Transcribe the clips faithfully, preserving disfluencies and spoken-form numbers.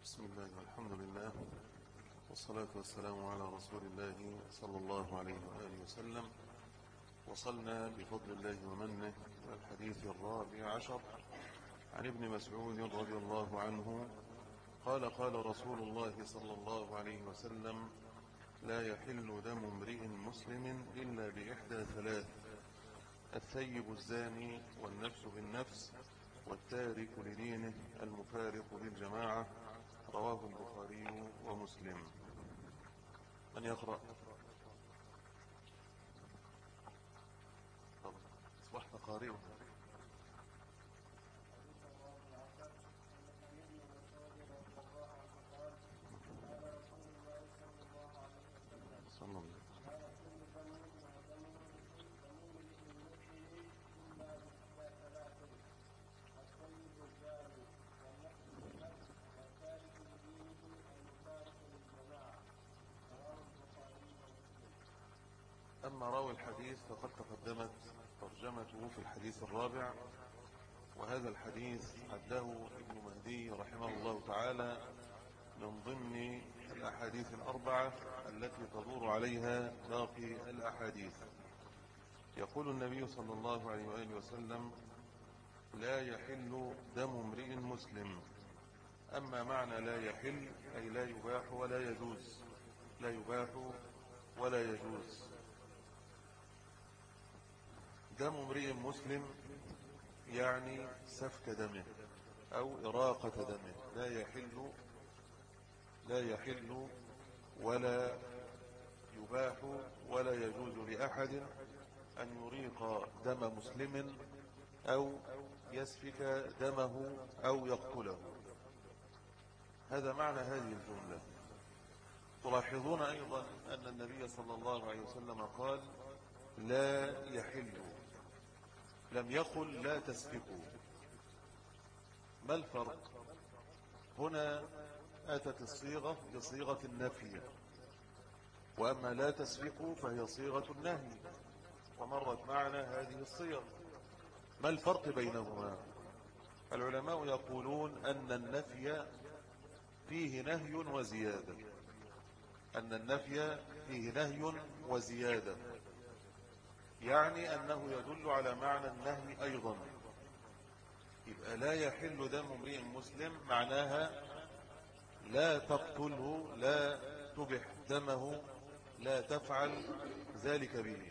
بسم الله والحمد لله والصلاة والسلام على رسول الله صلى الله عليه وآله وسلم. وصلنا بفضل الله ومنه الحديث الرابع عشر عن ابن مسعود رضي الله عنه قال قال رسول الله صلى الله عليه وسلم: لا يحل دم امرئ مسلم إلا بإحدى ثلاث: الثيب الزاني، والنفس بالنفس، والتارك لدينه المفارق للجماعة. رواه البخاري ومسلم. من يقرأ؟ أصبحت قارئا. صلى الله عليه وسلم. أما راوي الحديث فقد تقدمت ترجمته في الحديث الرابع، وهذا الحديث عده ابن مهدي رحمه الله تعالى من ضمن الأحاديث الأربعة التي تدور عليها باقي الأحاديث. يقول النبي صلى الله عليه وآله وسلم: لا يحل دم امرئ مسلم. أما معنى لا يحل أي لا يباح ولا يجوز، لا يباح ولا يجوز. دم امرئ مسلم يعني سفك دمه أو إراقة دمه. لا يحل لا يحل ولا يباح ولا يجوز لأحد أن يريق دم مسلم أو يسفك دمه أو يقتله. هذا معنى هذه الجملة. تلاحظون أيضا أن النبي صلى الله عليه وسلم قال: لا يحل، لم يقل لا تسفكوا. ما الفرق؟ هنا أتت الصيغة بصيغة النفي، وأما لا تسفكوا فهي صيغة النهي، ومرت معنا هذه الصيغ. ما الفرق بينهما؟ العلماء يقولون أن النفي فيه نهي وزيادة، أن النفي فيه نهي وزيادة، يعني أنه يدل على معنى النهي أيضا. يبقى لا يحل دم امرئ مسلم معناها لا تقتله، لا تبح دمه، لا تفعل ذلك به.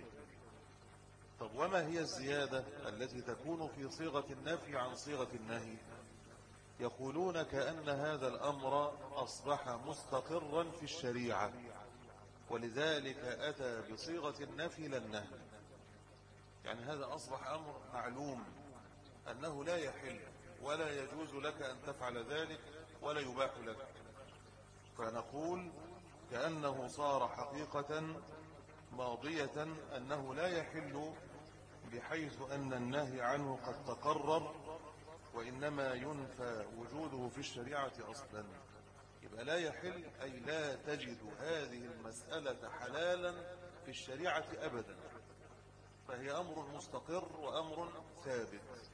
طب وما هي الزيادة التي تكون في صيغة النفي عن صيغة النهي؟ يقولون كأن هذا الأمر أصبح مستقرا في الشريعة، ولذلك أتى بصيغة النفي للنهي. يعني هذا أصبح أمر معلوم أنه لا يحل ولا يجوز لك أن تفعل ذلك ولا يباح لك، فنقول كأنه صار حقيقة ماضية أنه لا يحل، بحيث أن النهي عنه قد تقرر، وإنما ينفى وجوده في الشريعة أصلا. يبقى لا يحل أي لا تجد هذه المسألة حلالا في الشريعة أبدا، فهي أمر مستقر وأمر ثابت.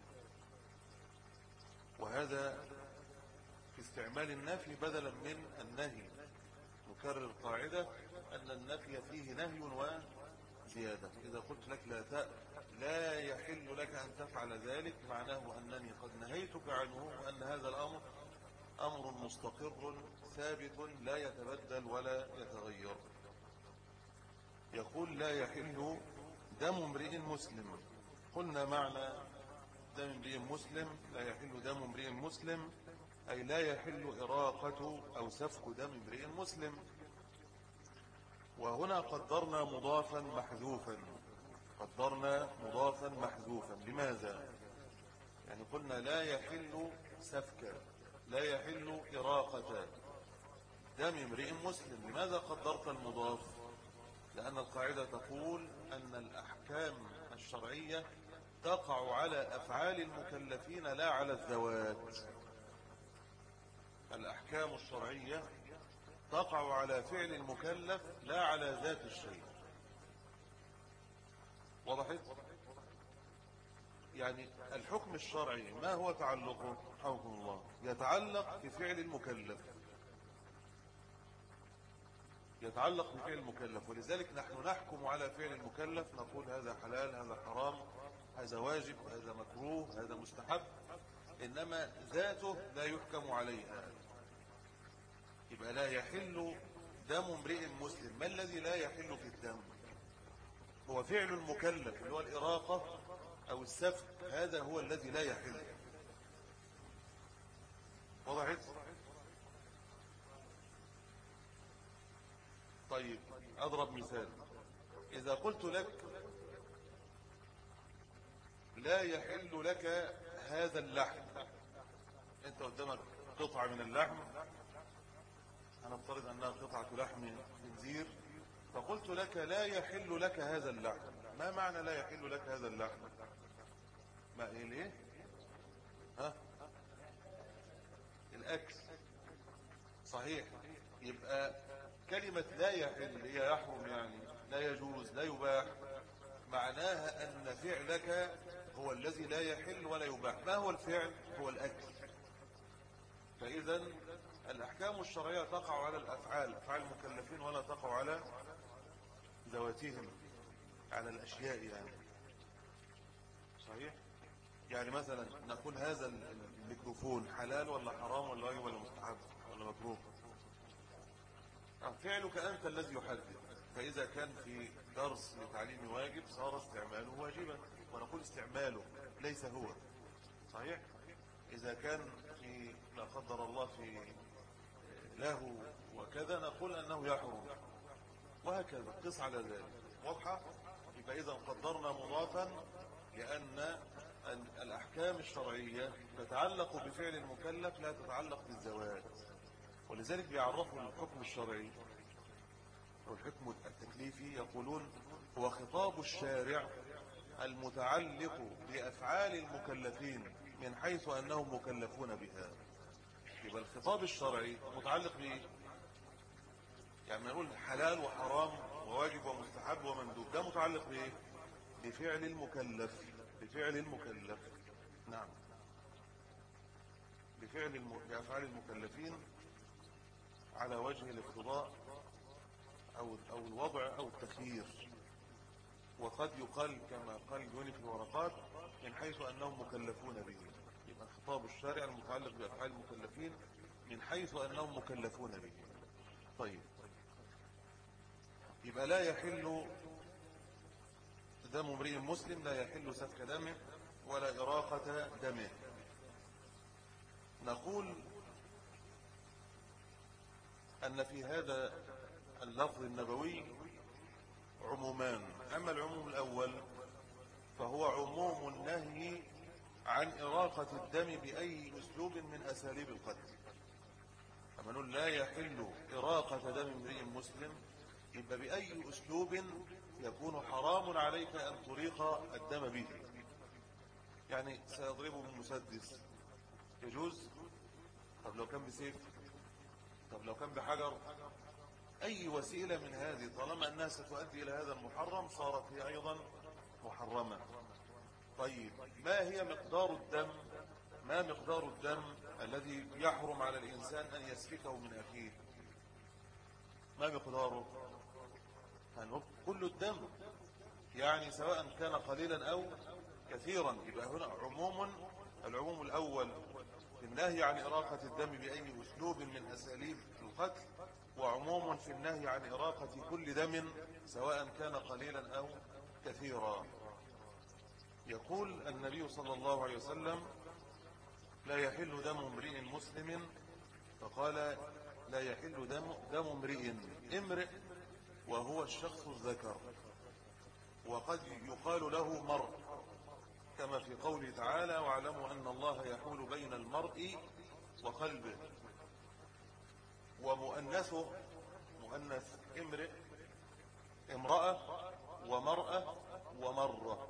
وهذا في استعمال النفي بدلا من النهي. نكرر القاعدة أن النفي فيه نهي وزيادة. إذا قلت لك لا ت... لا يحل لك أن تفعل ذلك، معناه أنني قد نهيتك عنه، وأن هذا الأمر أمر مستقر ثابت لا يتبدل ولا يتغير. يقول: لا يحل دم امرئ مسلم. قلنا معنى دم امرئ مسلم: لا يحل دم امرئ مسلم أي لا يحل إراقة أو سفك دم امرئ مسلم. وهنا قدرنا مضافا محذوفا، قدرنا مضافا محذوفا. لماذا؟ يعني قلنا لا يحل سفك، لا يحل إراقة دم امرئ مسلم. لماذا قدرت المضاف؟ لأن القاعدة تقول أن الأحكام الشرعية تقع على أفعال المكلفين لا على الذوات. الأحكام الشرعية تقع على فعل المكلف لا على ذات الشيء. وضحت؟ يعني الحكم الشرعي ما هو تعلقه؟ حكم الله يتعلق بفعل المكلف. يتعلق بفعل المكلف، ولذلك نحن نحكم على فعل المكلف نقول هذا حلال، هذا حرام، هذا واجب، هذا مكروه، هذا مستحب، إنما ذاته لا يحكم عليها. يبقى لا يحل دم امرئ مسلم. ما الذي لا يحل في الدم؟ هو فعل المكلف اللي هو الإراقة أو السفك، هذا هو الذي لا يحل. وضحت؟ طيب أضرب مثال. إذا قلت لك لا يحل لك هذا اللحم، أنت قدامك قطعة من اللحم، هنفترض أنها قطعة لحم خنزير، فقلت لك لا يحل لك هذا اللحم. ما معنى لا يحل لك هذا اللحم؟ ما إيه ليه؟ ها؟ الأكل. صحيح. يبقى كلمة لا يحل هي يحرم، يعني لا يجوز، لا يباح، معناها أن فعلك هو الذي لا يحل ولا يباح. ما هو الفعل؟ هو الأكل. فإذا الأحكام الشرعية تقع على الأفعال، أفعال المكلفين، ولا تقع على ذواتهم، على الأشياء يعني. صحيح؟ يعني مثلا نقول هذا الميكروفون حلال ولا حرام ولا واجب ولا مستحب ولا مكروه؟ فعلك أنت الذي يحدد. فإذا كان في درس لتعليم واجب صار استعماله واجبا، ونقول استعماله ليس هو. صحيح؟ إذا كان في لا قدر الله في له وكذا نقول أنه يحرم، وهكذا قس على ذلك. واضحة؟ يبقى إذا قدرنا مضافا، لأن الأحكام الشرعية تتعلق بفعل المكلف لا تتعلق بالذوات. ولذلك بيعرفوا الحكم الشرعي أو الحكم التكليفي، يقولون هو خطاب الشارع المتعلق بأفعال المكلفين من حيث أنهم مكلفون بها. يبقى الخطاب الشرعي متعلق بإيه؟ يعني نقول حلال وحرام وواجب ومستحب ومندوب، ده متعلق بإيه؟ بفعل المكلف. بفعل المكلف، نعم، بفعل الم... بأفعال المكلفين على وجه الاقتضاء أو أو الوضع أو التخيير. وقد يقال كما قال جوني في الورقات من حيث أنهم مكلفون به. يبقى خطاب الشارع المتعلق بأفعال المكلفين من حيث أنهم مكلفون به. طيب، يبقى لا يحل دم امرئ مسلم، لا يحل سفك دمه ولا إراقة دمه. نقول أن في هذا اللفظ النبوي عمومان. أما العموم الأول فهو عموم النهي عن إراقة الدم بأي أسلوب من أساليب القتل. أما نقول لا يحل إراقة دم امرئ مسلم، يبقى بأي أسلوب يكون حرام عليك أن تريق الدم به. يعني سيضربه بالمسدس يجوز؟ طب لو كان بسيف؟ طب لو كان بحجر؟ أي وسيلة من هذه طالما أنها ستؤدي إلى هذا المحرم صارت هي أيضا محرمة. طيب، ما هي مقدار الدم؟ ما مقدار الدم الذي يحرم على الإنسان أن يسفكه من أخيه؟ ما مقداره؟ كل الدم، يعني سواء كان قليلا أو كثيرا. يبقى هنا عموم، العموم الأول في النهي عن إراقة الدم بأي أسلوب من أساليب القتل، وعموم في النهي عن إراقة كل دم سواء كان قليلا أو كثيرا. يقول النبي صلى الله عليه وسلم لا يحل دم امرئ مسلم، فقال لا يحل دم دم امرئ، امرئ وهو الشخص الذكر، وقد يقال له مرء كما في قوله تعالى واعلموا أن الله يحول بين المرء وقلبه. ومؤنثه مؤنث امرئ امرأة ومرأة ومرة،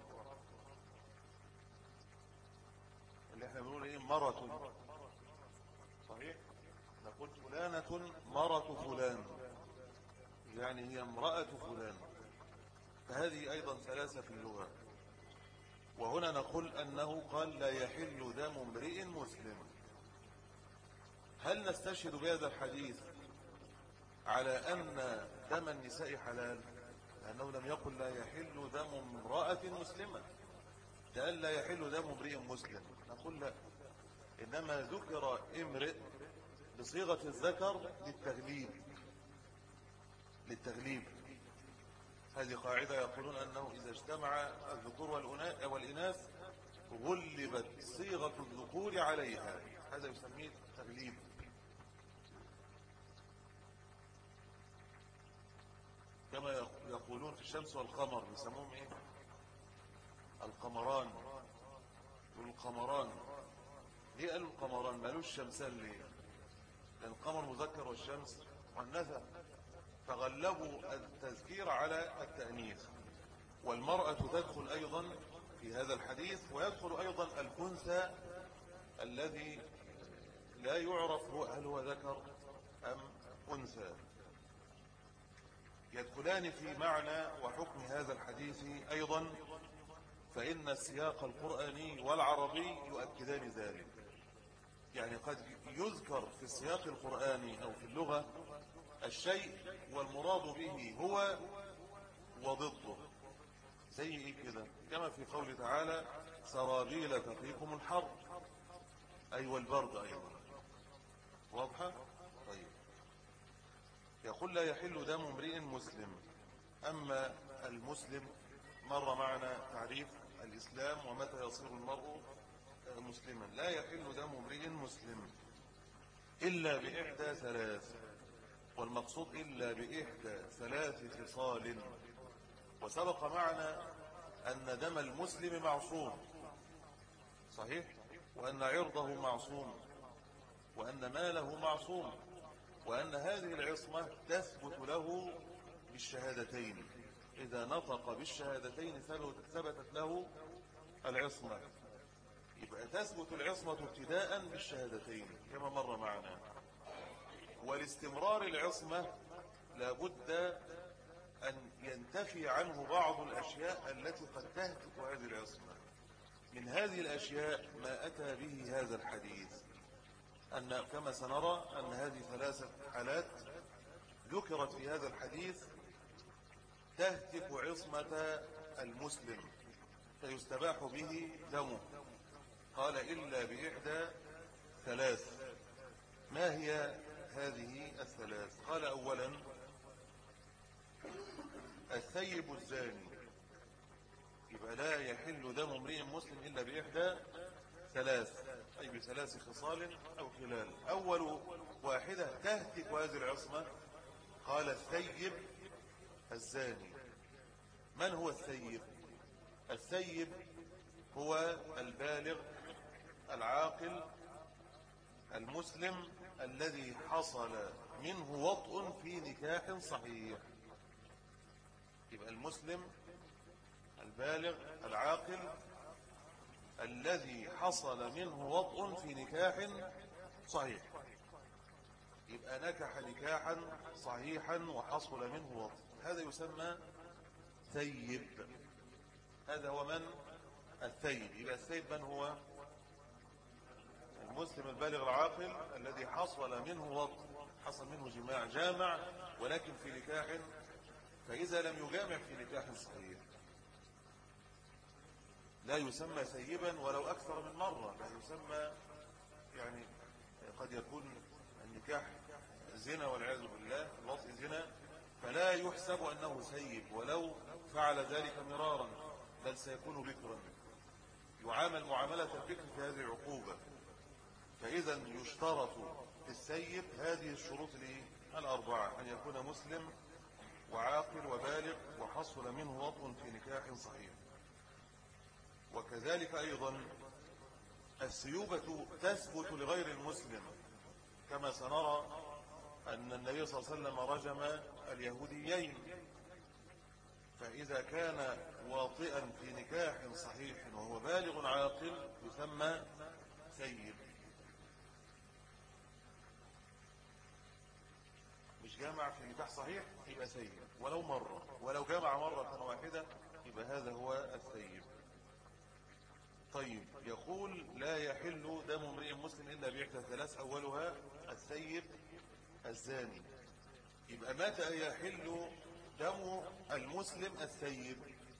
اللي احنا بنقول ايه؟ مرة. صحيح؟ نقول فلانة مرة فلان، يعني هي امرأة فلان. فهذه أيضا ثلاثة في اللغة. وهنا نقول أنه قال لا يحل دم امرئ مسلم. هل نستشهد بهذا الحديث على أن دم النساء حلال؟ لأنه لم يقل لا يحل دم امرأة مسلمة، ده قال لا يحل دم امرئ مسلم. نقول لا، إنما ذكر امرئ بصيغة الذكر للتغليب، للتغليب. هذه قاعدة يقولون أنه إذا اجتمع الذكور والإناث غلبت صيغة الذكور عليها، هذا يسميه تغليب. كما يقولون في الشمس والقمر، يسموهم ايه؟ القمران. والقمران ليه قالوا القمران؟ ما قالوش الشمسان ليه؟ لأن القمر مذكر والشمس مؤنثة، فغلبوا التذكير على التأنيث. والمرأة تدخل أيضا في هذا الحديث، ويدخل أيضا الأنثى الذي لا يعرف هو هل هو ذكر أم أنثى، يدخلان في معنى وحكم هذا الحديث أيضا. فإن السياق القرآني والعربي يؤكدان ذلك. يعني قد يذكر في السياق القرآني أو في اللغة الشيء والمراد به هو وضده، زي إيه كده؟ كما في قوله تعالى سرابيل تقيكم الحر، أي والبرد أيضا. واضحة؟ طيب، يقول لا يحل دم امرئ مسلم. أما المسلم مر معنا تعريف الإسلام ومتى يصير المرء مسلما. لا يحل دم امرئ مسلم إلا بإحدى ثلاث، والمقصود إلا بإحدى ثلاث خصال. وسبق معنا أن دم المسلم معصوم، صحيح، وأن عرضه معصوم، وأن ماله معصوم، وأن هذه العصمة تثبت له بالشهادتين. إذا نطق بالشهادتين ثبتت له العصمة، يبقى تثبت العصمة ابتداء بالشهادتين كما مر معنا. والاستمرار العصمة لابد أن ينتفي عنه بعض الأشياء التي قد تهتك هذه العصمة. من هذه الأشياء ما أتى به هذا الحديث، أن كما سنرى أن هذه ثلاثة حالات ذكرت في هذا الحديث تهتك عصمة المسلم فيستباح به دمه. قال إلا بإحدى ثلاث. ما هي هذه الثلاث؟ قال أولا الثيب الزاني. يبقى لا يحل دم امرئ مسلم إلا بإحدى ثلاث، أي بثلاث خصال أو خلال. أول واحدة تهتك هذه العصمة قال الثيب الزاني. من هو الثيب؟ الثيب هو البالغ العاقل المسلم الذي حصل منه وطء في نكاح صحيح. يبقى المسلم البالغ العاقل الذي حصل منه وطء في نكاح صحيح. يبقى نكح نكاحا صحيحا وحصل منه وطء، هذا يسمى ثيب. هذا هو من الثيب. يبقى الثيب من هو؟ المسلم البالغ العاقل الذي حصل منه وطء، حصل منه جماع، جامع ولكن في نكاح، فإذا لم يجامع في نكاح صحيح لا يسمى ثيبا ولو أكثر من مرة. لا يسمى، يعني قد يكون النكاح زنا والعياذ بالله، الوطء زنا، فلا يحسب أنه ثيب ولو فعل ذلك مرارا، بل سيكون بكرا، يعامل معاملة البكر في هذه العقوبة. فإذا يشترط في الثيب هذه الشروط الأربعة: أن يكون مسلم وعاقل وبالغ وحصل منه وطء في نكاح صحيح. وكذلك أيضا الثيوبة تثبت لغير المسلم، كما سنرى أن النبي صلى الله عليه وسلم رجم اليهوديين، فإذا كان واطئا في نكاح صحيح وهو بالغ عاقل يسمى ثيب. مش جامع في نكاح صحيح يبقى ثيب ولو مرة، ولو جامع مرة واحدة يبقى هذا هو الثيب. طيب، يقول لا يحل دم امرئ مسلم إلا بإحدى ثلاث، أولها الثيب الزاني. يبقى متى يحل دم المسلم الثيب؟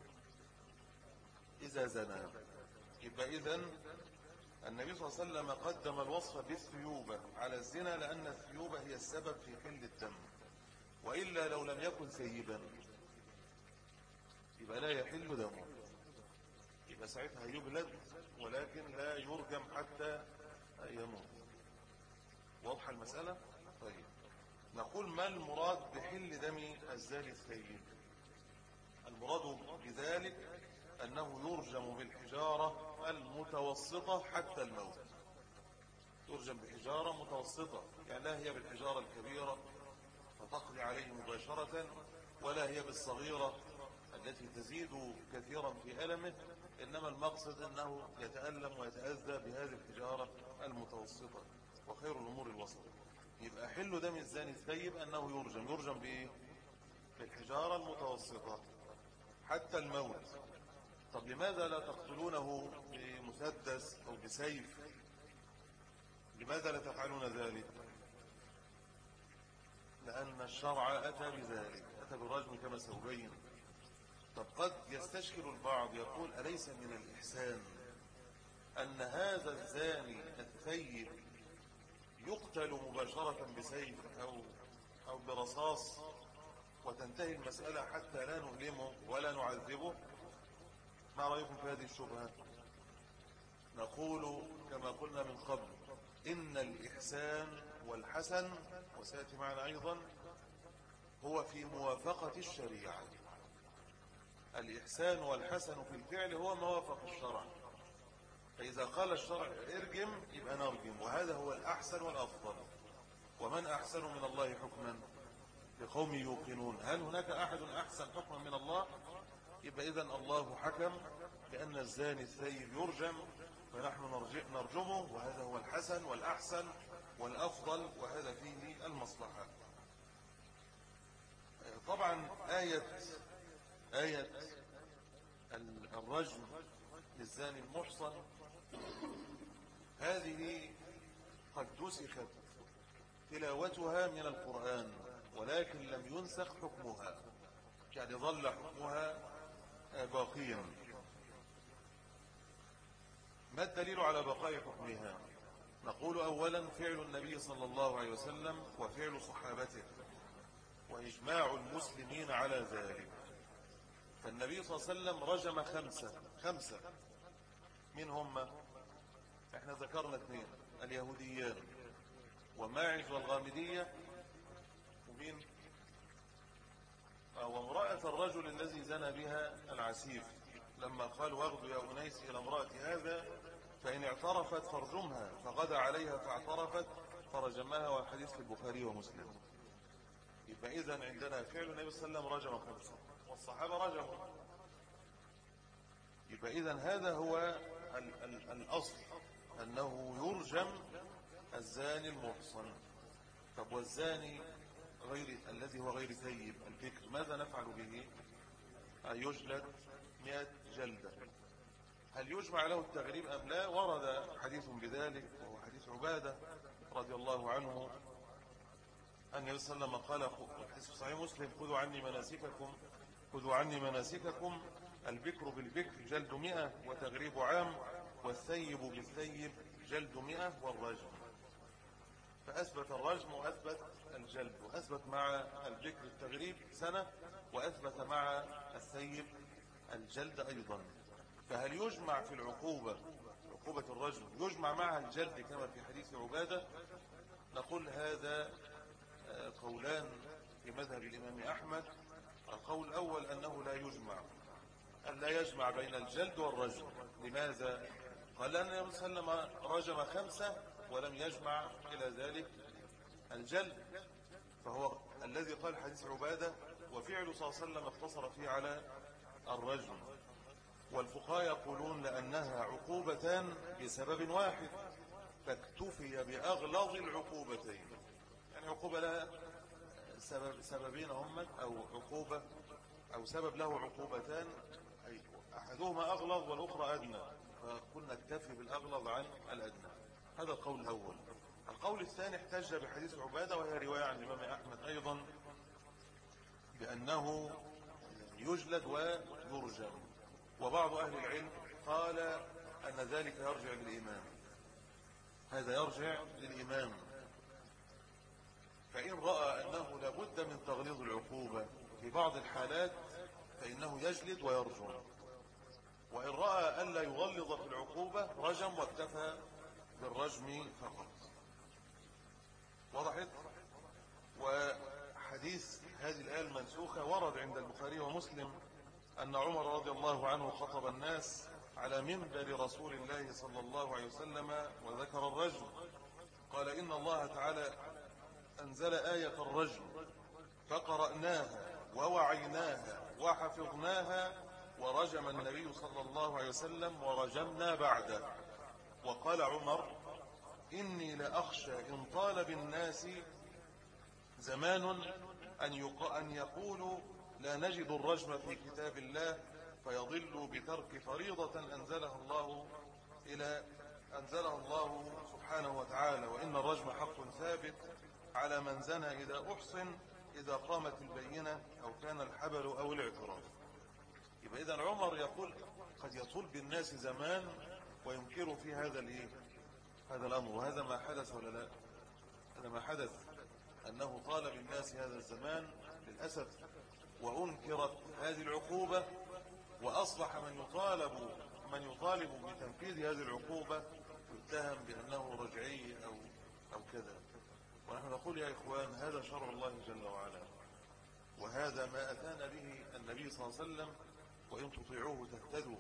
إذا زنى. يبقى إذن النبي صلى الله عليه وسلم قدم الوصف بالثيوبة على الزنا لأن الثيوبة هي السبب في حل الدم، وإلا لو لم يكن ثيبا يبقى لا يحل دمه، يبقى ساعتها يجلد ولكن لا يرجم حتى يموت. واضحة المسألة؟ طيب نقول ما المراد بحل دم الزاني الثيب؟ المراد بذلك أنه يرجم بالحجارة المتوسطة حتى الموت. يرجم بحجارة متوسطة، يعني لا هي بالحجارة الكبيرة فتقضي عليه مباشرة، ولا هي بالصغيرة التي تزيد كثيرا في ألمه، إنما المقصد أنه يتألم ويتأذى بهذه الحجارة المتوسطة، وخير الأمور الوسط. يبقى حل دم الزاني الثيب أنه يرجم. يرجم بإيه؟ بالحجارة المتوسطة حتى الموت. طب لماذا لا تقتلونه بمسدس أو بسيف؟ لماذا لا تفعلون ذلك؟ لأن الشرع أتى بذلك، أتى بالرجم كما سأبين. طب قد يستشكل البعض يقول أليس من الإحسان أن هذا الزاني الثيب يقتل مباشرة بسيف أو أو برصاص وتنتهي المسألة حتى لا نؤلمه ولا نعذبه؟ ما رأيكم في هذه الشبهة؟ نقول كما قلنا من قبل إن الإحسان والحسن، وسيأتي معنا أيضا، هو في موافقة الشريعة. الإحسان والحسن في الفعل هو موافق الشرع، فإذا قال الشرع ارجم يبقى نرجم، وهذا هو الأحسن والأفضل. ومن أحسن من الله حكما لقوم يوقنون. هل هناك أحد أحسن حكما من الله؟ يبقى إذن الله حكم بأن الزاني الثيب يرجم، فنحن نرجمه، وهذا هو الحسن والأحسن والأفضل، وهذا فيه المصلحة. طبعا آية آية الرجم للزاني المحصن هذه قد نسخت تلاوتها من القرآن، ولكن لم ينسخ حكمها، يعني ظل حكمها باقيا. ما الدليل على بقاء حكمها؟ نقول أولا فعل النبي صلى الله عليه وسلم وفعل صحابته وإجماع المسلمين على ذلك. فالنبي صلى الله عليه وسلم رجم خمسة خمسة من هم؟ احنا ذكرنا اثنين، اليهوديان وماعز والغامدية ومين؟ وامرأة الرجل الذي زنى بها العسيف، لما قال واغدوا يا أنيس إلى امرأة هذا فإن اعترفت فارجمها، فغدا عليها فاعترفت فرجمها، والحديث في البخاري ومسلم. يبقى إذن عندنا فعل النبي صلى الله عليه وسلم رجم خمسة والصحابة رجموا. يبقى إذن هذا هو ال ال الأصل، أنه يرجم الزاني المحصن. طب والزاني غير الذي هو غير ثيب البكر ماذا نفعل به؟ يجلد مئة جلدة. هل يجمع له التغريب أم لا؟ ورد حديث بذلك، وهو حديث عبادة رضي الله عنه أن النبي صلى الله عليه وسلم قال، والحديث في صحيح مسلم: خذوا عني مناسككم خذوا عني مناسككم البكر بالبكر جلد مئة وتغريب عام، والثيب بالثيب جلد مئة والرجم. فأثبت الرجم وأثبت الجلد، وأثبت مع البكر التغريب سنة، وأثبت مع الثيب الجلد أيضا. فهل يجمع في العقوبة عقوبة الرجم يجمع معها الجلد كما في حديث عبادة؟ نقول هذا قولان في مذهب الإمام أحمد. القول الأول أنه لا يجمع، أن لا يجمع بين الجلد والرجم. لماذا؟ قال أن النبي صلى الله عليه وسلم رجم خمسة ولم يجمع إلى ذلك الجلد، فهو الذي قال حديث عبادة، وفعله صلى الله عليه وسلم اقتصر فيه على الرجم. والفقهاء يقولون لأنها عقوبتان بسبب واحد فاكتفي بأغلظ العقوبتين، يعني عقوبة لها سبب سببين هم، أو عقوبة أو سبب له عقوبتان، أي أحدهما أغلظ والأخرى أدنى، فكنا نكتفي بالأغلظ عن الأدنى. هذا القول الأول. القول الثاني احتج بحديث عبادة، وهي رواية عن الإمام أحمد أيضا بأنه يجلد ويرجم. وبعض أهل العلم قال أن ذلك يرجع للإمام، هذا يرجع للإمام، فإن رأى أنه لابد من تغليظ العقوبة في بعض الحالات فإنه يجلد ويرجم، وإن رأى أن لا يغلظ في العقوبة رجم واكتفى بالرجم فقط. وضحت؟ وحديث هذه الآية المنسوخة ورد عند البخاري ومسلم أن عمر رضي الله عنه خطب الناس على منبر رسول الله صلى الله عليه وسلم وذكر الرجم، قال إن الله تعالى أنزل آية الرجم فقرأناها ووعيناها وحفظناها ورجم النبي صلى الله عليه وسلم ورجمنا بعده. وقال عمر إني لأخشى إن طال بالناس زمان أن يقولوا لا نجد الرجم في كتاب الله فيضلوا بترك فريضة أنزلها الله إلى أنزلها الله سبحانه وتعالى، وإن الرجم حق ثابت على من زنى إذا أحصن إذا قامت البينة أو كان الحبل أو الاعتراف. يبقى إذن عمر يقول قد يطول بالناس زمان وينكروا في هذا الإيه؟ هذا الأمر، وهذا ما حدث ولا لا؟ هذا ما حدث، أنه طال بالناس هذا الزمان للأسف، وأنكرت هذه العقوبة، وأصبح من يطالب من يطالب بتنفيذ هذه العقوبة يتهم بأنه رجعي أو أو كذا. ونحن نقول يا إخوان هذا شرع الله جل وعلا، وهذا ما أتانا به النبي صلى الله عليه وسلم، وإن تطيعوه تهتدوا.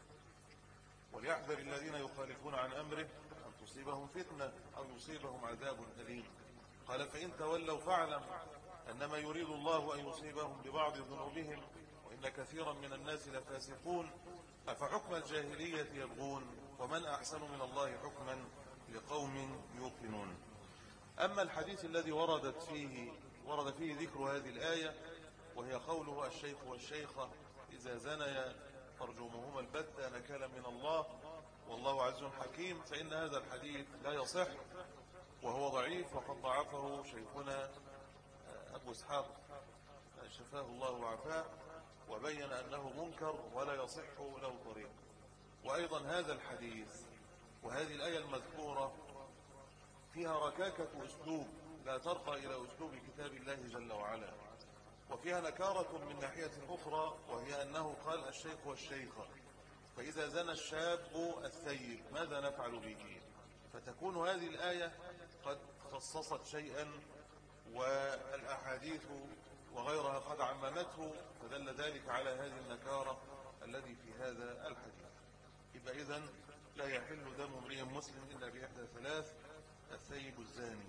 وليحذر الذين يخالفون عن أمره أن تصيبهم فتنة أو يصيبهم عذاب أليم. قال فإن تولوا فاعلم أنما يريد الله أن يصيبهم ببعض ذنوبهم وإن كثيرا من الناس لفاسقون أفحكم الجاهلية يبغون ومن أحسن من الله حكما لقوم يوقنون. أما الحديث الذي وردت فيه ورد فيه ذكر هذه الآية، وهي قوله الشيخ والشيخة إذا زنيا فارجموهما البتة نكالا من الله والله عز حكيم، فإن هذا الحديث لا يصح وهو ضعيف، وقد ضعفه شيخنا أبو إسحاق شفاه الله وعافاه، وبين أنه منكر ولا يصح له طريق. وأيضا هذا الحديث وهذه الآية المذكورة فيها ركاكة أسلوب لا ترقى إلى أسلوب كتاب الله جل وعلا، وفيها نكارة من ناحية أخرى، وهي أنه قال الشيخ والشيخة، فإذا زنى الشاب الثيب ماذا نفعل به؟ فتكون هذه الآية قد خصصت شيئا والأحاديث وغيرها قد عممته، فدل ذلك على هذه النكارة الذي في هذا الحديث. يبقى إذن لا يحل دم امرئ مسلم إلا بإحدى ثلاث: الثيب الزاني.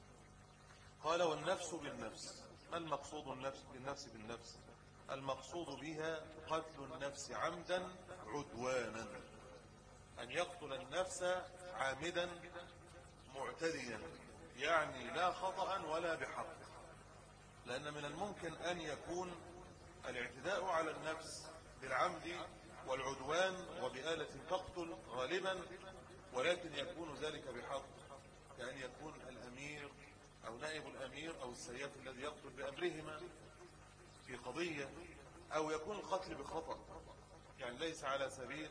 قال والنفس بالنفس. ما المقصود النفس بالنفس بالنفس؟ المقصود بها قتل النفس عمدا عدوانا، أن يقتل النفس عامدا معتديا، يعني لا خطأ ولا بحق، لأن من الممكن أن يكون الاعتداء على النفس بالعمد والعدوان وبآلة تقتل غالبا، ولكن يكون ذلك بحق، كأن يكون الأمير أو نائب الأمير أو السياف الذي يقتل بأمرهما في قضية، أو يكون القتل بخطأ، يعني ليس على سبيل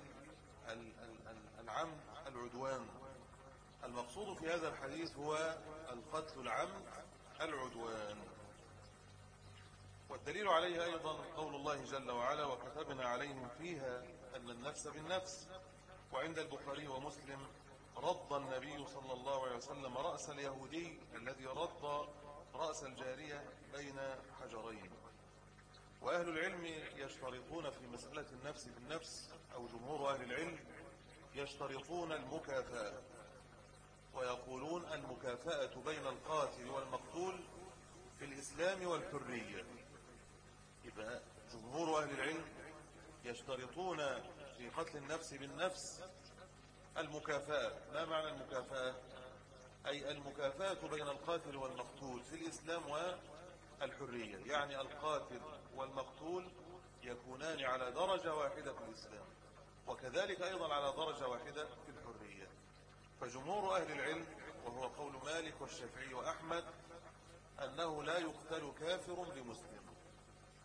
العمد العدوان. المقصود في هذا الحديث هو القتل العمد العدوان. والدليل عليه أيضا قول الله جل وعلا وكتبنا عليهم فيها أن النفس بالنفس. وعند البخاري ومسلم رد النبي صلى الله عليه وسلم رأس اليهودي الذي رد رأس الجارية بين حجرين. وأهل العلم يشترطون في مسألة النفس بالنفس، أو جمهور أهل العلم يشترطون المكافأة، ويقولون المكافأة بين القاتل والمقتول في الإسلام والحرية. يبقى جمهور أهل العلم يشترطون في قتل النفس بالنفس المكافأة. ما معنى المكافأة؟ أي المكافأة بين القاتل والمقتول في الإسلام والحرية، يعني القاتل والمقتول يكونان على درجة واحدة في الإسلام، وكذلك أيضا على درجة واحدة في الحرية. فجمهور أهل العلم وهو قول مالك والشافعي وأحمد أنه لا يقتل كافر بمسلم،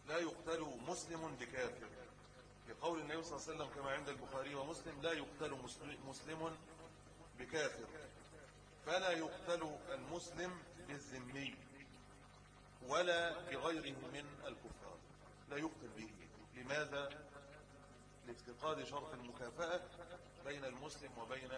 لا يقتل مسلم بكافر، لقول النبي صلى الله عليه وسلم كما عند البخاري ومسلم: لا يقتل مسلم بكافر. فلا يقتل المسلم بالذمي ولا بغيره من الكفار، لا يقتل به. لماذا؟ لافتقاد شرط المكافأة بين المسلم وبين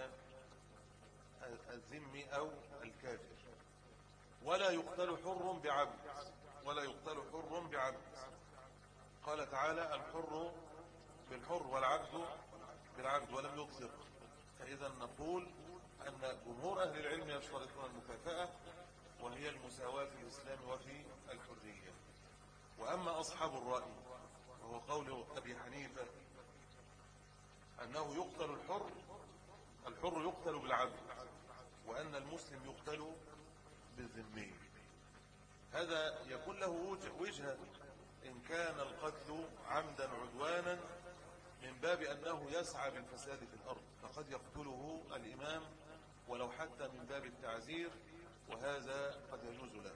الذمي أو الكافر. ولا يقتل حر بعبد، ولا يقتل حر بعبد. قال تعالى: الحر بالحر والعبد بالعبد، ولم يطلق. فإذا نقول أن جمهور أهل العلم يشترطون المكافأة، وهي المساواة في الإسلام وفي الحرية. وأما أصحاب الرأي، وهو قول أبي حنيفة، أنه يقتل الحر الحر يقتل بالعبد، وأن المسلم يقتل بالذمي. هذا يكون له وجهة إن كان القتل عمدا عدوانا من باب أنه يسعى بالفساد في الأرض، فقد يقتله الإمام ولو حتى من باب التعزير، وهذا قد يجوز له.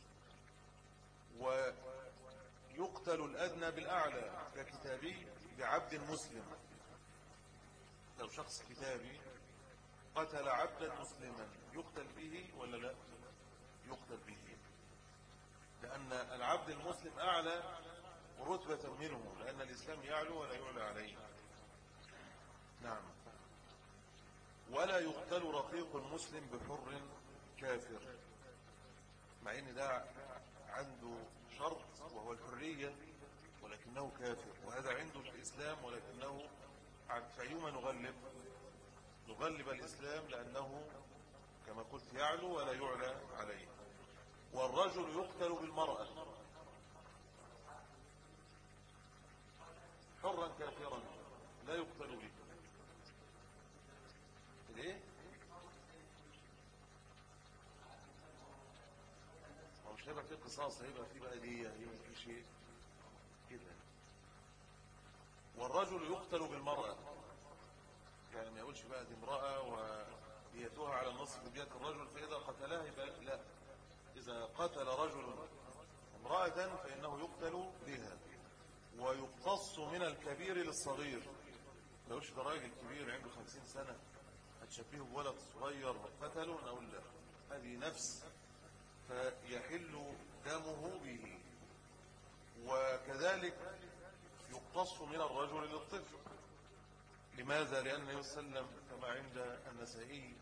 ويقتل الأدنى بالأعلى ككتابي بعبد مسلم. لو شخص كتابي قتل عبدا مسلما يقتل به ولا لا؟ يقتل به، لأن العبد المسلم أعلى رتبة منه، لأن الإسلام يعلو ولا يعلى عليه. نعم. ولا يقتل رقيق المسلم بحر كافر، مع ان ده عنده شرط وهو الحرية ولكنه كافر، وهذا عنده الإسلام ولكنه عبد. فأيما نغلب؟ نغلب الإسلام، لأنه كما قلت يعلو ولا يعلى عليه. والرجل يقتل بالمرأة حرا كافرا، لا يقتل به. ليه؟ هو مش هيبقى فيه قصاص، هيبقى فيه بقى دية، هيبقى فيه شيء كده. والرجل يقتل بالمرأة، يعني ما يقولش بقى دي امرأة وديتها على النصف بدية الرجل، فإذا قتلها يبقى لا. إذا قتل رجل امرأة فإنه يقتل بها، ويقتص من الكبير للصغير. ما يقولش ده راجل كبير عنده خمسين سنة هتشبهه بولد صغير قتله، نقول لا، هذه نفس فيحل دمه به. وكذلك يقتص من الرجل للطفل. لماذا؟ لأن النبي صلى الله عليه وسلم كما عند النسائي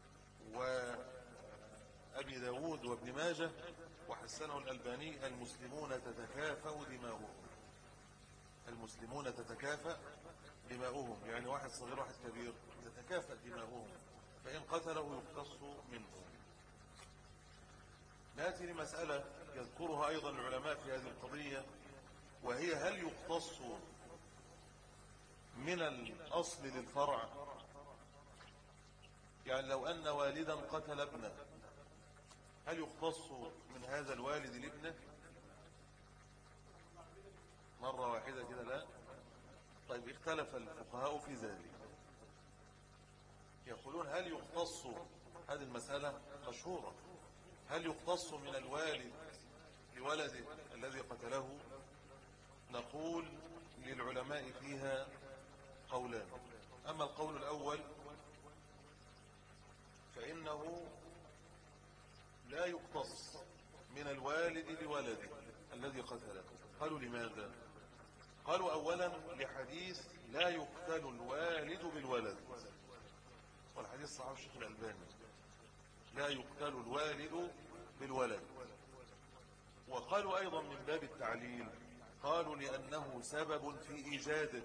وأبي داود وابن ماجه وحسنه الألباني: المسلمون تتكافأ دماؤهم. المسلمون تتكافأ دماؤهم، يعني واحد صغير واحد كبير تتكافأ دماؤهم، فإن قتله يقتص منه. نأتي لمسألة يذكرها أيضا العلماء في هذه القضية، وهي: هل يقتص من الأصل للفرع؟ يعني لو أن والدا قتل ابنه، هل يقتص من هذا الوالد لابنه مرة واحدة كده؟ لا. طيب، اختلف الفقهاء في ذلك، يقولون هل يقتص، هذه المسألة مشهورة، هل يقتص من الوالد لولده الذي قتله؟ نقول للعلماء فيها قولان. أما القول الأول فإنه لا يقتص من الوالد لولده الذي قتله. قالوا لماذا؟ قالوا أولا لحديث: لا يقتل الوالد بالولد، والحديث صحيح الشيخ الألباني: لا يقتل الوالد بالولد. وقالوا أيضا من باب التعليل، قالوا لأنه سبب في إيجاده،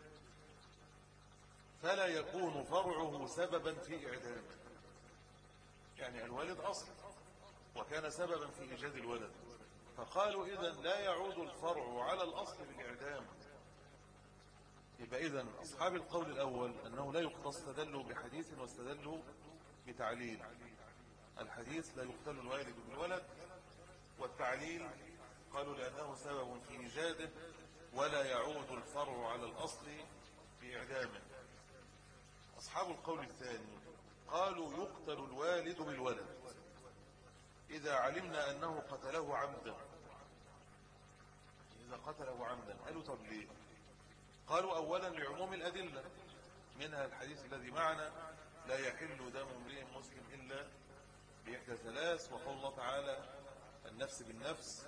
فلا يكون فرعه سببا في إعدامه. يعني الوالد أصل وكان سببا في إيجاد الولد، فقالوا إذن لا يعود الفرع على الأصل بالإعدام. يبقى إذن أصحاب القول الأول أنه لا يقتص استدلوا بحديث واستدلوا بتعليل. الحديث: لا يقتل الوالد بالولد، والتعليل قالوا لأنه سبب في إيجاده ولا يعود الفرع على الأصل بإعدامه. أصحاب القول الثاني قالوا: يقتل الوالد بالولد إذا علمنا أنه قتله عمدا. إذا إذا قتله عمدا. قالوا طب ليه؟ قالوا أولا لعموم الأدلة، منها الحديث الذي معنا لا يحل دم امرئ مسلم إلا بإحدى ثلاث، وقول الله تعالى النفس بالنفس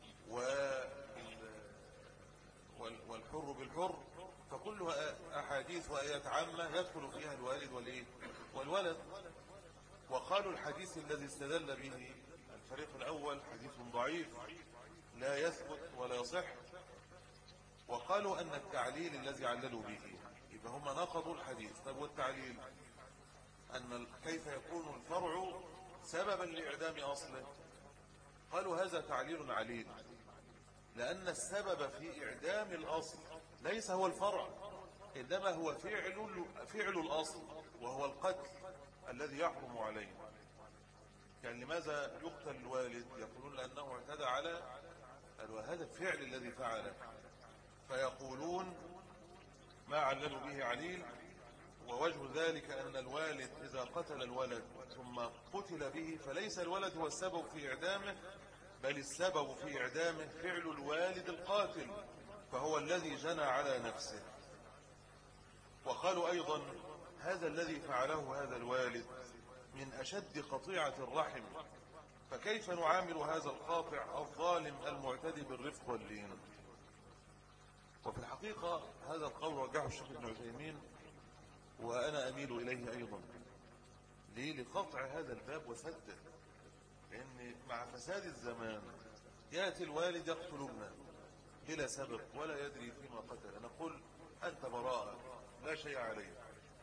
والحر بالحر، فكلها أحاديث وآيات عامة يدخل فيها الوالد والإيه والولد. وقالوا الحديث الذي استدل به الفريق الأول حديث ضعيف لا يثبت ولا يصح. وقالوا أن التعليل الذي عللوا به، إذا هم نقضوا الحديث. طب والتعليل أن كيف يكون الفرع سببا لإعدام أصله؟ قالوا هذا تعليل عليل، لأن السبب في إعدام الأصل ليس هو الفرع، إنما هو فعل فعل الأصل وهو القتل الذي يحرم عليه. يعني لماذا يقتل الوالد؟ يقولون لأنه اعتدى على هذا الفعل الذي فعله، فيقولون ما عللوا به عليل. ووجه ذلك أن الوالد إذا قتل الولد ثم قتل به فليس الولد هو السبب في إعدامه، بل السبب في إعدامه فعل الوالد القاتل، فهو الذي جنى على نفسه. وقالوا أيضا هذا الذي فعله هذا الوالد من أشد قطيعة الرحم، فكيف نعامل هذا القاطع الظالم المعتدي بالرفق واللين؟ وفي الحقيقة هذا القول رجحه الشيخ ابن عثيمين، وأنا أميل إليه أيضا. ليه؟ لقطع هذا الباب وسده. لأن مع فساد الزمان يأتي الوالد يقتل ابنه بلا سبب ولا يدري فيما قتل، نقول أنت براءة لا شيء عليه.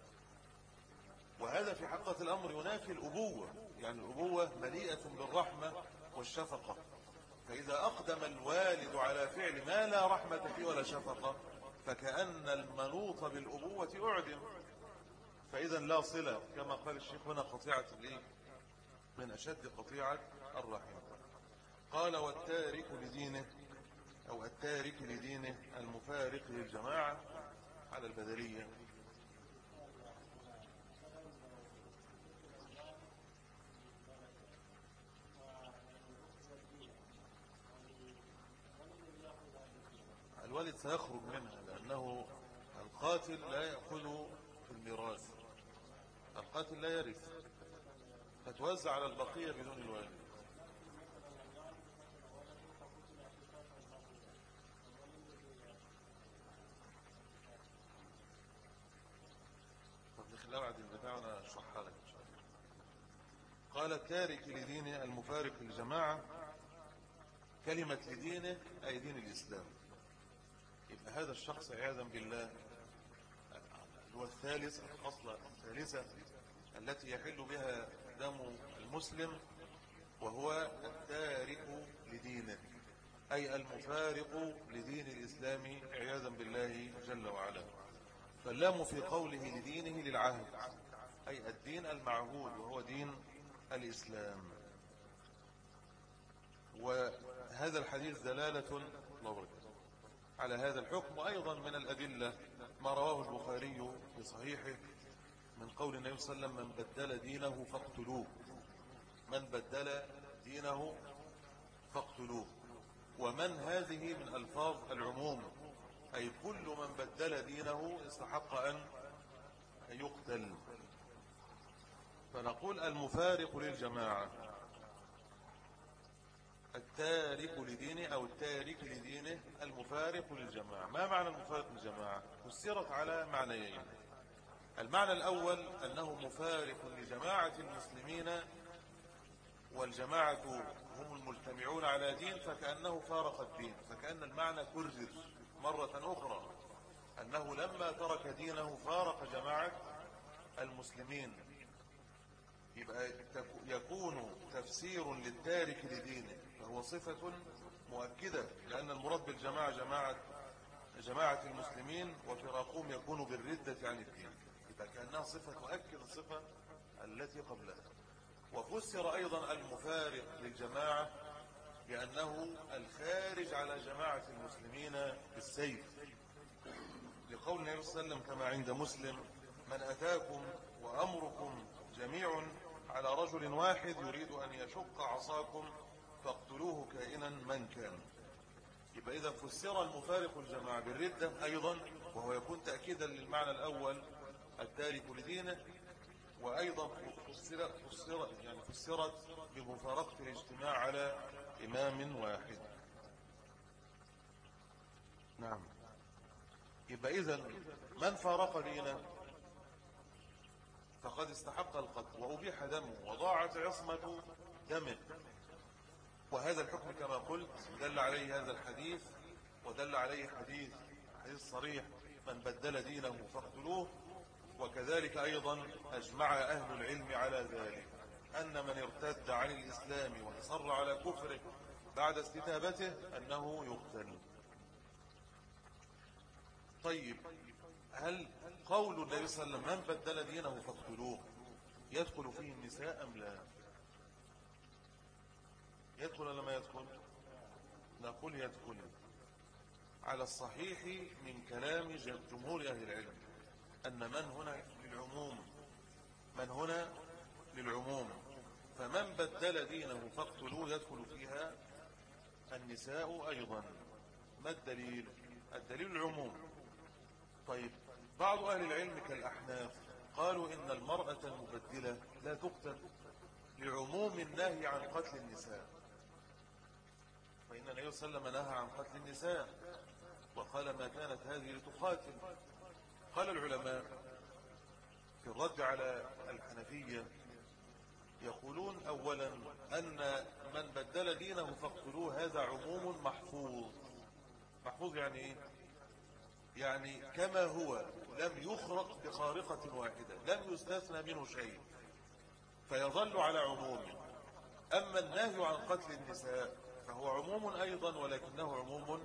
وهذا في حقيقة الأمر ينافي الأبوة، يعني الأبوة مليئة بالرحمة والشفقة، فإذا أقدم الوالد على فعل ما لا رحمة فيه ولا شفقة فكأن المنوط بالأبوة أعدم، فإذا لا صلة كما قال الشيخ هنا قطيعة الإيه؟ من أشد قطيعة الرحم. قال والتارك لدينه أو التارك لدينه المفارق للجماعة على البدلية. الوالد سيخرج منها، لأنه القاتل لا يأخذ في الميراث، القاتل لا يرث، فتوزع على البقية بدون الوالد. طب نخلع بعد البتاع وانا اشرحها لك ان شاء الله. قال التارك لدينه المفارق للجماعة، كلمة لدينه أي دين الإسلام. يبقى هذا الشخص عياذا بالله هو الثالث، الخصلة الثالثة التي يحل بها دم المسلم، وهو التارك لدينه أي المفارق لدين الإسلام عياذا بالله جل وعلا. فاللام في قوله لدينه للعهد أي الدين المعهود وهو دين الإسلام. وهذا الحديث دلالة على هذا الحكم. وأيضا من الأدلة ما رواه البخاري في صحيحه من قول النبي صلى الله عليه وسلم من بدل دينه فاقتلوه، من بدل دينه فاقتلوه. ومن هذه من ألفاظ العموم، أي كل من بدل دينه استحق أن يقتل. فنقول المفارق للجماعة التارك لدينه أو التارك لدينه المفارق للجماعة. ما معنى المفارق للجماعة؟ فسرت على معنيين. المعنى الأول أنه مفارق لجماعة المسلمين، والجماعة هم المجتمعون على دين، فكأنه فارق الدين، فكأن المعنى كرر مرة أخرى أنه لما ترك دينه فارق جماعة المسلمين. يبقى يكون تفسير للتارك لدينه فهو صفة مؤكدة، لأن المراد بالجماعة جماعة جماعة المسلمين، وفراقهم يكون بالردة عن الدين، يبقى كأنها صفة تؤكد الصفة التي قبلها. وفسر أيضا المفارق للجماعة بأنه الخارج على جماعة المسلمين بالسيف، لقول النبي صلى الله عليه وسلم كما عند مسلم من أتاكم وأمركم جميع على رجل واحد يريد أن يشق عصاكم فاقتلوه كائنا من كان. يبقى إذا فسر المفارق الجماعة بالردة أيضا، وهو يكون تأكيدا للمعنى الأول التارك لدينه، وأيضا فسرت فسر يعني فسرت بمفارقة الاجتماع على إمام واحد. نعم. يبقى إذن من فارق دينه فقد استحق القتل وأبيح دمه وضاعت عصمة دمه، وهذا الحكم كما قلت دل عليه هذا الحديث، ودل عليه حديث حديث صريح من بدل دينه فاقتلوه. وكذلك أيضا أجمع أهل العلم على ذلك أن من ارتد عن الإسلام وأصر على كفره بعد استتابته أنه يقتل. طيب، هل قول النبي صلى الله عليه وسلم من بدل دينه فاقتلوه يدخل فيه النساء أم لا؟ يدخل ولا ما يدخل؟ نقول يدخل على الصحيح من كلام جمهور أهل العلم، أن من هنا للعموم، من هنا للعموم، فمن بدل دينه فاقتلوه يدخل فيها النساء أيضا. ما الدليل؟ الدليل العموم. طيب، بعض أهل العلم كالأحناف قالوا إن المرأة المبدلة لا تقتل لعموم النهي عن قتل النساء، فإن النبي صلى الله عليه وسلم نهى عن قتل النساء وقال ما كانت هذه لتقاتل. قال العلماء في الرد على الحنفية يقولون أولا أن من بدل دينه فاقتلوه هذا عموم محفوظ. محفوظ يعني إيه؟ يعني كما هو لم يخرق بخارقة واحدة، لم يستثنى منه شيء، فيظل على عمومه. أما النهي عن قتل النساء فهو عموم أيضا، ولكنه عموم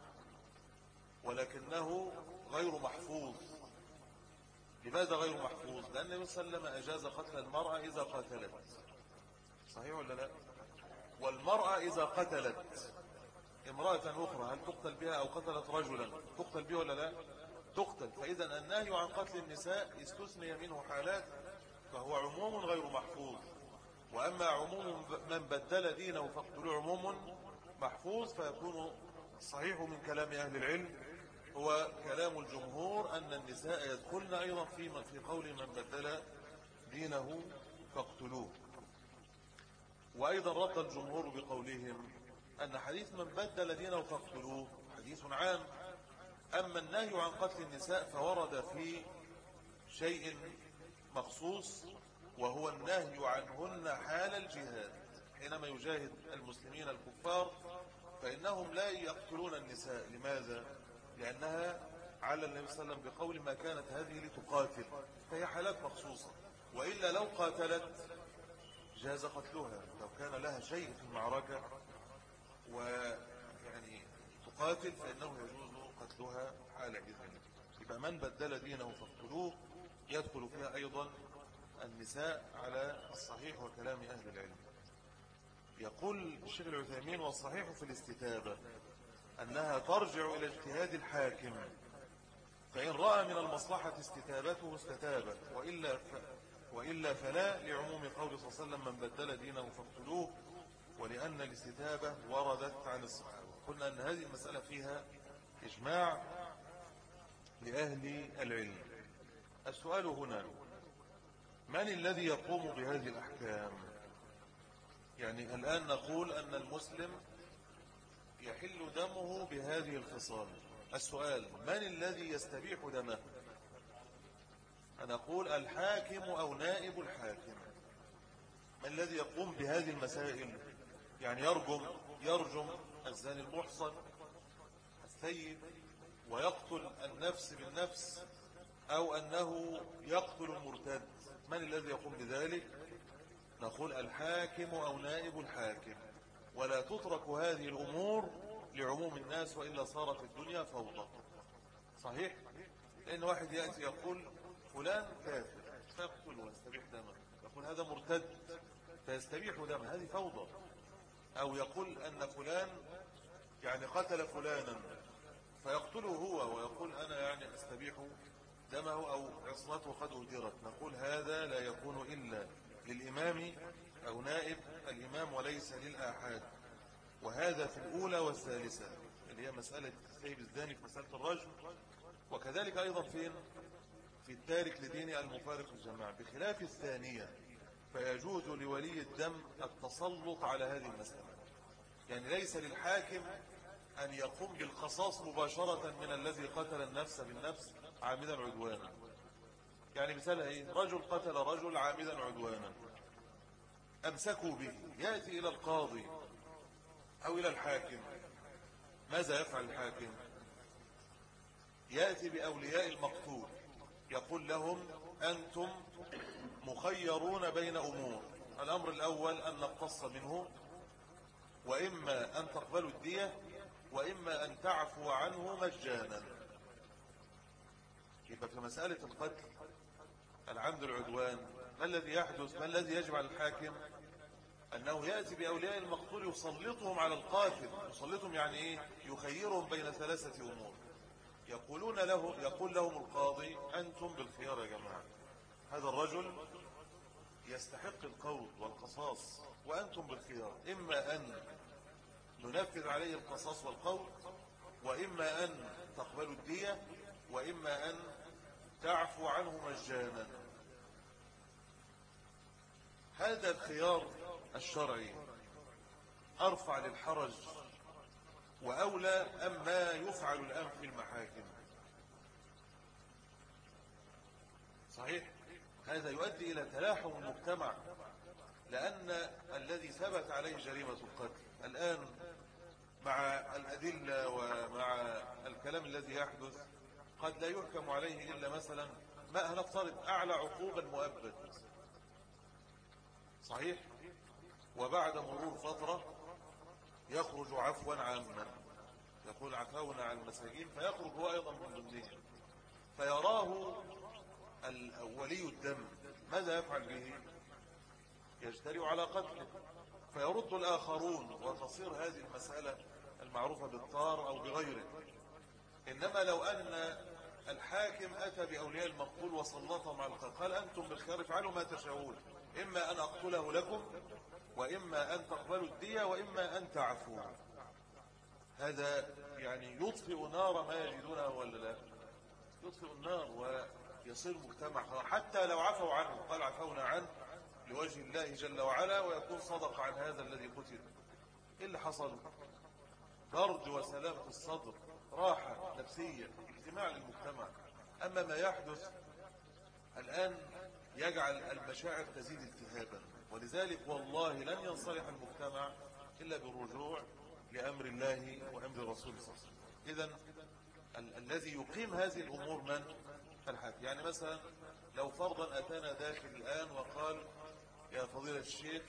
ولكنه غير محفوظ. لماذا غير محفوظ؟ لأن النبي صلى الله عليه وسلم أجاز قتل المرأة إذا قتلت، صحيح ولا لا؟ والمرأة إذا قتلت امرأة أخرى هل تقتل بها؟ أو قتلت رجلا تقتل به ولا لا؟ تقتل. فإذا النهي عن قتل النساء استثني منه حالات، فهو عموم غير محفوظ. وأما عموم من بدل دينه فاقتلوه عموم محفوظ، فيكون صحيح من كلام أهل العلم هو كلام الجمهور أن النساء يدخلن أيضا في في قول من بدل دينه فاقتلوه. وأيضا رد الجمهور بقولهم أن حديث من بدل دينه فاقتلوه حديث عام، أما النهي عن قتل النساء فورد في شيء مخصوص، وهو النهي عنهن حال الجهاد. حينما يجاهد المسلمين الكفار فإنهم لا يقتلون النساء. لماذا؟ لأنها على النبي صلى الله عليه وسلم بقول ما كانت هذه لتقاتل، فهي حالات مخصوصة، وإلا لو قاتلت جاز قتلها. لو كان لها شيء في المعركة ويعني تقاتل فإنه يجوز قتلها حال إذن. يبقى من بدل دينه فاقتلوه يدخل فيها أيضا النساء على الصحيح وكلام أهل العلم. يقول الشيخ العثيمين والصحيح في الاستتابة أنها ترجع إلى اجتهاد الحاكم، فإن رأى من المصلحة استتابته استتابت، وإلا, ف... وإلا فلا، لعموم قول صلى الله عليه وسلم من بدل دينه فاقتلوه، ولأن الاستتابة وردت عن الصحابة. قلنا أن هذه المسألة فيها إجماع لأهل العلم. السؤال هنا من الذي يقوم بهذه الأحكام؟ يعني الآن نقول أن المسلم يحل دمه بهذه الخصال. السؤال من الذي يستبيح دمه؟ أنا أقول الحاكم أو نائب الحاكم. ما الذي يقوم بهذه المسائل؟ يعني يرجم يرجم الزاني المحصن الثيب ويقتل النفس بالنفس، أو أنه يقتل المرتد. من الذي يقوم بذلك؟ نقول الحاكم أو نائب الحاكم. ولا تترك هذه الأمور لعموم الناس، وإلا صارت الدنيا فوضى. صحيح؟ لأن واحد يأتي يقول فلان كافر فيقتل ويستبيح دمه، يقول هذا مرتد فيستبيح دمه، هذه فوضى. أو يقول أن فلان يعني قتل فلانا فيقتله هو ويقول أنا يعني استبيح دمه أو عصمته قد أهدرت، نقول هذا لا يكون إلا للإمام أو نائب الإمام وليس للآحاد. وهذا في الأولى والثالثة، اللي هي مسألة الثيب الزاني في مسألة الرجل، وكذلك أيضا فين في التارك لدينه المفارق للجماعة، بخلاف الثانية فيجوز لولي الدم التسلط على هذه المسألة. يعني ليس للحاكم أن يقوم بالقصاص مباشرة من الذي قتل النفس بالنفس عامدا عدوانا. يعني مثال ايه؟ رجل قتل رجل عامدا عدوانا، أمسكوا به، يأتي إلى القاضي أو إلى الحاكم، ماذا يفعل الحاكم؟ يأتي بأولياء المقتول يقول لهم أنتم مخيرون بين أمور، الأمر الأول أن نقتص منه، وإما أن تقبلوا الدية، وإما أن تعفوا عنه مجانا. يبقى في مسألة القتل العمد العدوان ما الذي يحدث؟ ما الذي يجب على الحاكم؟ أنه يأتي بأولياء المقتول يسلطهم على القاتل. يسلطهم يعني إيه؟ يخيرهم بين ثلاثة أمور. يقولون له يقول لهم القاضي أنتم بالخيار يا جماعة، هذا الرجل يستحق القود والقصاص وأنتم بالخيار، إما أن ننفذ عليه القصاص والقود، وإما أن تقبلوا الدية، وإما أن تعفوا عنه مجانا. هذا الخيار الشرعي أرفع للحرج وأولى أم ما يفعل الآن في المحاكم؟ صحيح، هذا يؤدي إلى تلاحم المجتمع، لأن الذي ثبت عليه جريمة القتل الآن مع الأدلة ومع الكلام الذي يحدث قد لا يحكم عليه إلا مثلا ما هنفترض أعلى عقوبة مؤبد، صحيح، وبعد مرور فترة يخرج عفوا عاما، يقول عفونا عن المساجين، فيخرج هو أيضا من ضمنهم، فيراه ولي الدم، ماذا يفعل به؟ يجترئ على قتله، فيرد الآخرون وتصير هذه المسألة المعروفة بالطار أو بغيره. إنما لو أن الحاكم أتى بأولياء المقتول وسلطهم على القتل، قال أنتم بالخيار افعلوا ما تشاءون، إما أن أقتله لكم، وإما أن تقبلوا الدية، وإما أن تعفوا. هذا يعني يطفئ نار ما يجدونها ولا لا؟ يطفئ النار ويصير مجتمع، حتى لو عفوا عنه، قال عفونا عنه لوجه الله جل وعلا، ويكون صدق عن هذا الذي قتل. إيه اللي حصل؟ برد وسلامة الصدر، راحة نفسية، اجتماع للمجتمع. أما ما يحدث الآن يجعل المشاعر تزيد التهابا، ولذلك والله لن ينصلح المجتمع إلا بالرجوع لأمر الله وأمر الرسول صلى الله عليه وسلم. إذن ال الذي يقيم هذه الأمور من؟ الحاكم. يعني مثلا لو فرضا أتانا داخل الآن وقال يا فضيلة الشيخ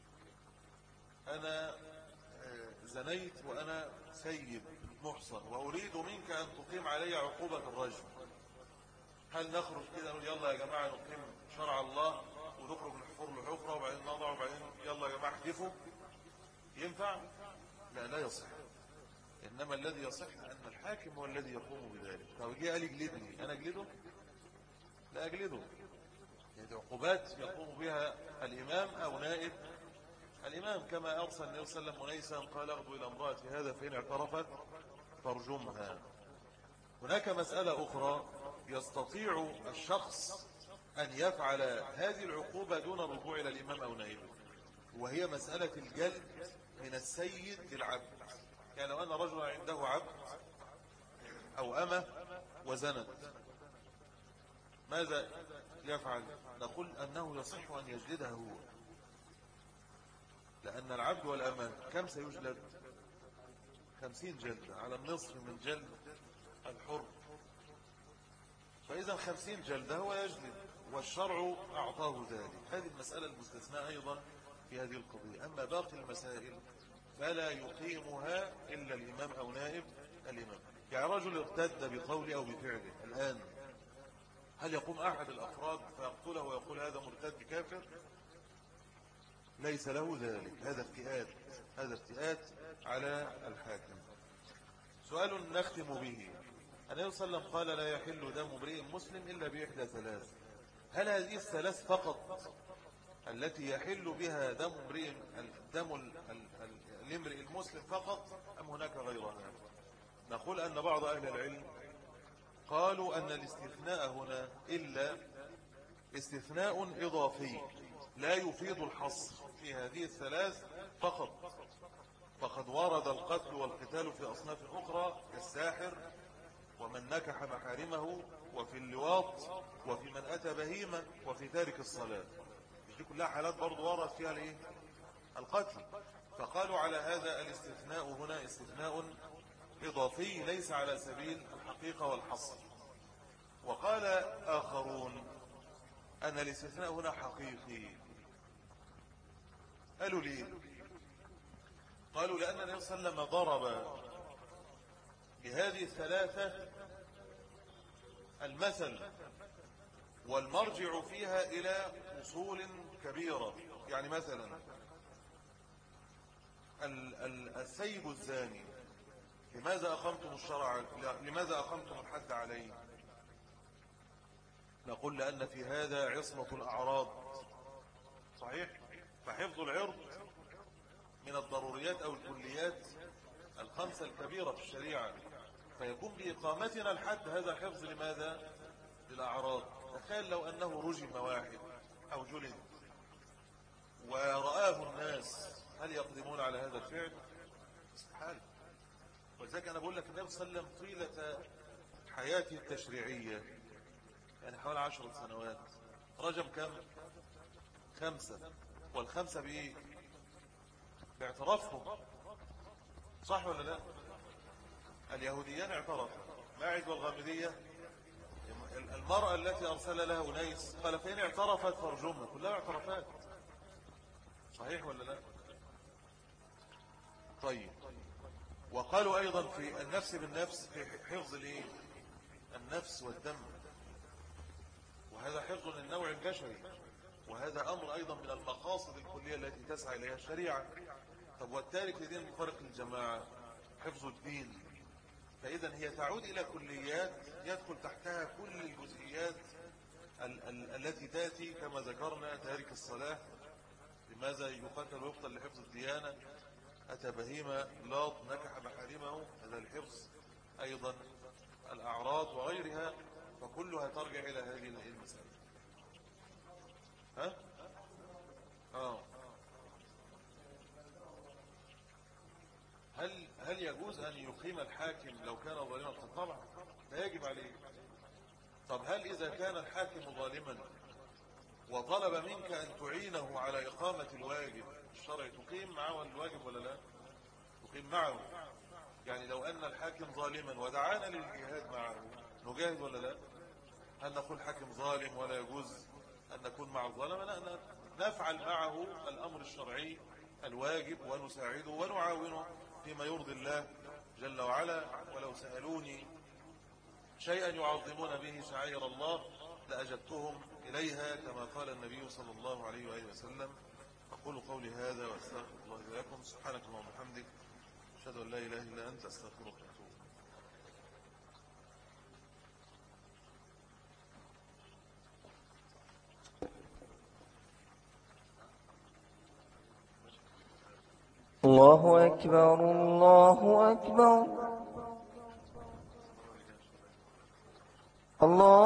أنا زنيت وأنا سيد محصن وأريد منك أن تقيم علي عقوبة الرجم، هل نخرج كده نقول يلا يا جماعة نقيم شرع الله ونخرج نحفر له حفرة وبعدين نضع وبعدين يلا يا جماعة احدفوا؟ ينفع؟ لا، لا يصح. إنما الذي يصح أن الحاكم هو الذي يقوم بذلك. طب جه قال اجلدني، أنا أجلده؟ لا أجلده. يعني عقوبات يقوم بها الإمام أو نائب الإمام، كما أرسل النبي صلى الله عليه وسلم أنيسا قال اغدو إلى امرأة هذا فإن اعترفت فارجمها. هناك مسألة أخرى، يستطيع الشخص أن يفعل هذه العقوبة دون الرجوع إلى الإمام أو نائبه، وهي مسألة الجلد من السيد للعبد. يعني لو أن رجل عنده عبد أو أمة وزنت، ماذا يفعل؟ نقول أنه يصح أن يجلدها هو، لأن العبد والأمة كم سيجلد؟ خمسين جلدة على النصف من جلد الحر، فإذا خمسين جلدة هو يجلد، والشرع أعطاه ذلك. هذه المسألة المستثناء أيضا في هذه القضية. أما باقي المسائل فلا يقيمها إلا الإمام أو نائب الإمام. يعني رجل ارتد بقوله أو بفعله الآن، هل يقوم أحد الأفراد فيقتله ويقول هذا مرتد كافر؟ ليس له ذلك، هذا افتئات، هذا افتئات على الحاكم. سؤال نختم به، النبي صلى الله عليه وسلم قال لا يحل دم امرئ مسلم إلا بإحدى ثلاث، هل هذه الثلاث فقط التي يحل بها دم امرئ دم الامرئ المسلم فقط، أم هناك غيرها؟ نقول أن بعض أهل العلم قالوا أن الاستثناء هنا إلا استثناء إضافي لا يفيد الحصر في هذه الثلاث فقط، فقد ورد القتل والقتال في أصناف أخرى كالساحر ومن نكح محارمه وفي اللواط وفي من أتى بهيمة وفي تارك الصلاة. دي كلها حالات برضو ورد فيها الايه؟ القتل. فقالوا على هذا الاستثناء هنا استثناء إضافي ليس على سبيل الحقيقة والحصر. وقال آخرون أن الاستثناء هنا حقيقي. قالوا ليه؟ قالوا لأن النبي صلى الله عليه وسلم ضرب بهذه الثلاثة المثل والمرجع فيها إلى أصول كبيرة. يعني مثلا السيب الزاني لماذا أقمتم الشرع، لماذا أقمتم الحد عليه؟ نقول لأن في هذا عصمة الأعراض، صحيح؟ فحفظ العرض من الضروريات أو الكليات الخمسة الكبيرة في الشريعة، فيكون بإقامتنا الحد هذا حفظ لماذا؟ للأعراض. تخيل لو أنه رجم واحد أو جلد ورآه الناس، هل يقدمون على هذا الفعل؟ استحال. ولذلك أنا بقول لك النبي صلى الله عليه وسلم طيلة حياته التشريعية يعني حوالي عشر سنوات رجم كم؟ خمسة. والخمسة بإيه؟ باعترافهم، صح ولا لا؟ اليهوديان اعترفوا، ماعز والغامدية المرأة التي أرسل لها أنيس قال فإن اعترفت فرجمها، كلها اعترفات، صحيح ولا لا؟ طيب. وقالوا أيضا في النفس بالنفس في حفظ الايه؟ النفس والدم، وهذا حفظ للنوع البشري، وهذا أمر أيضا من المقاصد الكلية التي تسعى إليها الشريعة. طب والتارك لدين مفارق الجماعة حفظ الدين، فإذا هي تعود إلى كليات يدخل تحتها كل الجزئيات ال ال التي تأتي كما ذكرنا. تارك الصلاة لماذا يقتل ويقتل؟ لحفظ الديانة. أتى بهيمة لاط نكح محارمه، هذا الحفظ. أيضا الأعراض وغيرها، فكلها ترجع إلى هذه المسألة. ها؟ آه. هل هل يجوز أن يقيم الحاكم لو كان ظالما؟ طبعا لا يجب عليه. طب هل إذا كان الحاكم ظالما وطلب منك أن تعينه على إقامة الواجب الشرعي تقيم معه الواجب ولا لا؟ تقيم معه. يعني لو أن الحاكم ظالما ودعانا للجهاد معه نجاهد ولا لا؟ هل نقول حاكم ظالم ولا يجوز أن نكون مع الظالم؟ لا، نفعل معه الأمر الشرعي الواجب ونساعده ونعاونه فيما يرضي الله جل وعلا. ولو سألوني شيئا يعظمون به شعائر الله لأجبتهم إليها كما قال النبي صلى الله عليه وآله وسلم. أقول قولي هذا وأستغفر الله لي ولكم. سبحانك اللهم وبحمدك أشهد أن لا إله إلا أنت أستغفرك وأتوب. الله أكبر الله أكبر الله